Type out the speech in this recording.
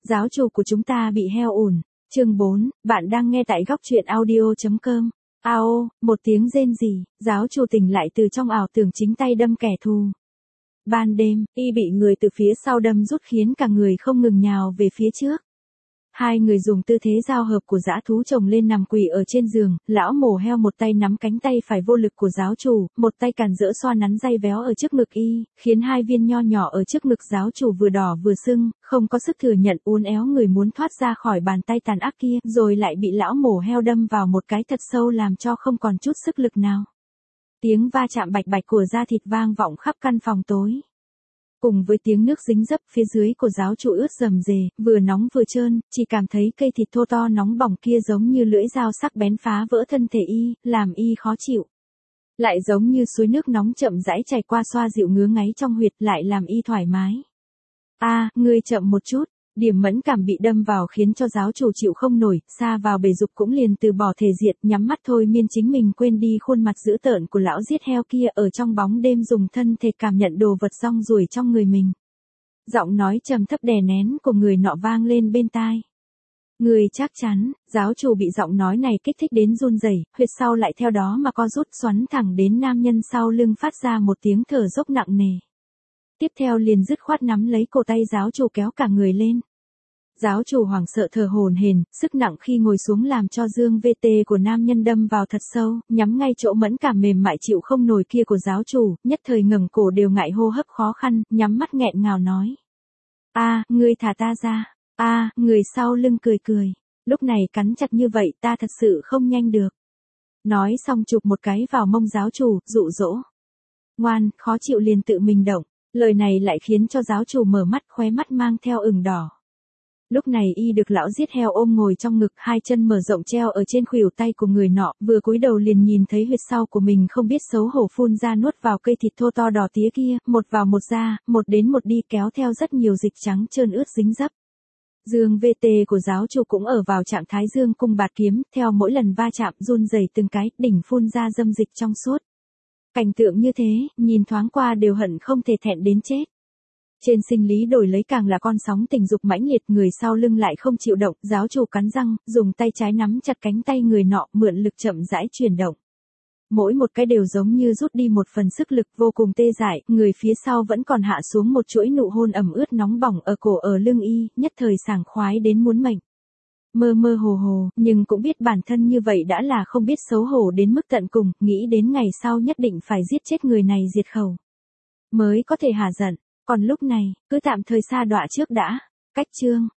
Giáo chủ của chúng ta bị heo ủn. Chương 4, bạn đang nghe tại góc truyện audio.com. Ao, một tiếng rên rỉ, giáo chủ tỉnh lại từ trong ảo tưởng chính tay đâm kẻ thù. Ban đêm, y bị người từ phía sau đâm rút khiến cả người không ngừng nhào về phía trước. Hai người dùng tư thế giao hợp của dã thú chồng lên nằm quỳ ở trên giường, lão mổ heo một tay nắm cánh tay phải vô lực của giáo chủ, một tay càn rỡ xoa nắn day véo ở trước ngực y, khiến hai viên nho nhỏ ở trước ngực giáo chủ vừa đỏ vừa sưng, không có sức thừa nhận uốn éo người muốn thoát ra khỏi bàn tay tàn ác kia, rồi lại bị lão mổ heo đâm vào một cái thật sâu làm cho không còn chút sức lực nào. Tiếng va chạm bạch bạch của da thịt vang vọng khắp căn phòng tối. Cùng với tiếng nước dính dấp phía dưới của giáo chủ ướt rầm rề, vừa nóng vừa trơn, chỉ cảm thấy cây thịt thô to nóng bỏng kia giống như lưỡi dao sắc bén phá vỡ thân thể y, làm y khó chịu. Lại giống như suối nước nóng chậm rãi chảy qua xoa dịu ngứa ngáy trong huyệt lại làm y thoải mái. Ngươi chậm một chút. Điểm mẫn cảm bị đâm vào khiến cho giáo chủ chịu không nổi, xa vào bể dục cũng liền từ bỏ thể diện, nhắm mắt thôi miên chính mình quên đi khuôn mặt dữ tợn của lão giết heo kia ở trong bóng đêm dùng thân thể cảm nhận đồ vật rong ruổi trong người mình. Giọng nói trầm thấp đè nén của người nọ vang lên bên tai. Người chắc chắn, giáo chủ bị giọng nói này kích thích đến run rẩy, huyệt sau lại theo đó mà co rút xoắn thẳng đến nam nhân sau lưng phát ra một tiếng thở dốc nặng nề. Tiếp theo liền dứt khoát nắm lấy cổ tay giáo chủ kéo cả người lên. Giáo chủ hoảng sợ thở hổn hển, sức nặng khi ngồi xuống làm cho dương VT của nam nhân đâm vào thật sâu, nhắm ngay chỗ mẫn cảm mềm mại chịu không nổi kia của giáo chủ, nhất thời ngẩng cổ đều ngại hô hấp khó khăn, nhắm mắt nghẹn ngào nói. Ngươi thả ta ra. Người sau lưng cười cười. Lúc này cắn chặt như vậy ta thật sự không nhanh được. Nói xong chụp một cái vào mông giáo chủ, dụ dỗ. Ngoan, khó chịu liền tự mình động. Lời này lại khiến cho giáo chủ mở mắt, khóe mắt mang theo ửng đỏ. Lúc này y được lão giết heo ôm ngồi trong ngực, hai chân mở rộng treo ở trên khuỷu tay của người nọ, vừa cúi đầu liền nhìn thấy huyệt sau của mình không biết xấu hổ phun ra nuốt vào cây thịt thô to đỏ tía kia, một vào một ra, một đến một đi kéo theo rất nhiều dịch trắng trơn ướt dính dấp. Dương VT của giáo chủ cũng ở vào trạng thái dương cung bạt kiếm, theo mỗi lần va chạm run rẩy từng cái, đỉnh phun ra dâm dịch trong suốt. Cảnh tượng như thế, nhìn thoáng qua đều hận không thể thẹn đến chết. Trên sinh lý đổi lấy càng là con sóng tình dục mãnh liệt, người sau lưng lại không chịu động, giáo chủ cắn răng, dùng tay trái nắm chặt cánh tay người nọ, mượn lực chậm rãi chuyển động. Mỗi một cái đều giống như rút đi một phần sức lực vô cùng tê dại, người phía sau vẫn còn hạ xuống một chuỗi nụ hôn ẩm ướt nóng bỏng ở cổ ở lưng y, nhất thời sảng khoái đến muốn mệnh. Mơ mơ hồ hồ, nhưng cũng biết bản thân như vậy đã là không biết xấu hổ đến mức tận cùng, nghĩ đến ngày sau nhất định phải giết chết người này diệt khẩu. Mới có thể hả giận, còn lúc này, cứ tạm thời sa đọa trước đã. Cách chương.